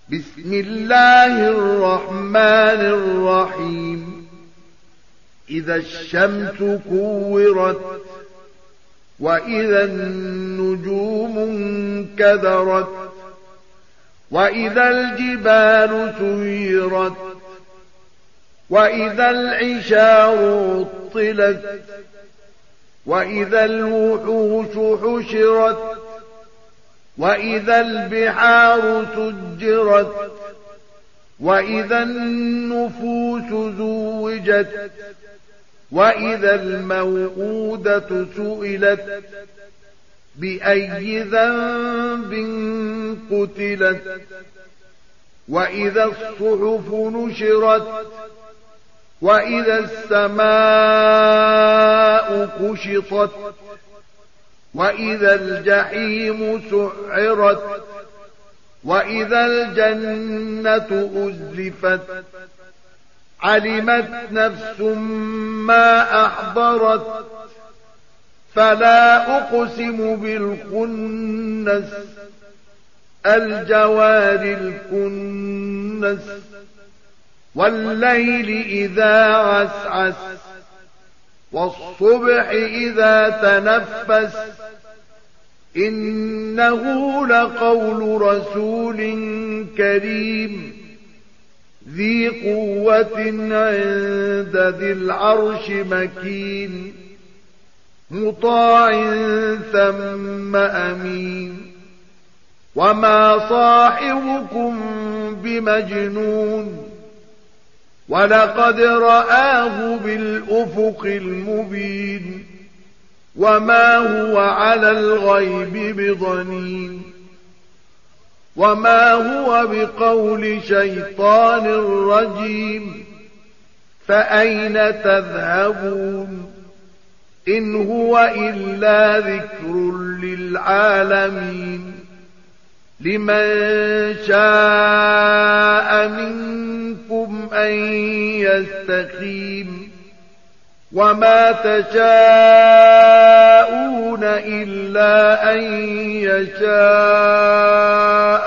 بسم الله الرحمن الرحيم إذا الشمس كورت وإذا النجوم انكدرت وإذا الجبال سيرت وإذا العشار عطلت وإذا الوحوش حشرت وإذا البحار سجرت وإذا النفوس زوجت وإذا الموءودة سئلت بأي ذنب قتلت وإذا الصحف نشرت وإذا السماء كشطت وإذا الجحيم سعرت وإذا الجنة أزلفت علمت نفس ما أحضرت فلا أقسم بالخنس الجوار الكنس والليل إذا عسعس والصبح إذا تنفس إنه لقول رسول كريم ذي قوة عند ذي العرش مكين مطاع ثم أمين وما صاحبكم بمجنون ولقد رآه بالأفق المبين وما هو على الغيب بضنين وما هو بقول شيطان رجيم فأين تذهبون إن هو إلا ذكر للعالمين لمن شاء منكم أن يستقيم وما تشاءون إلا أن يشاء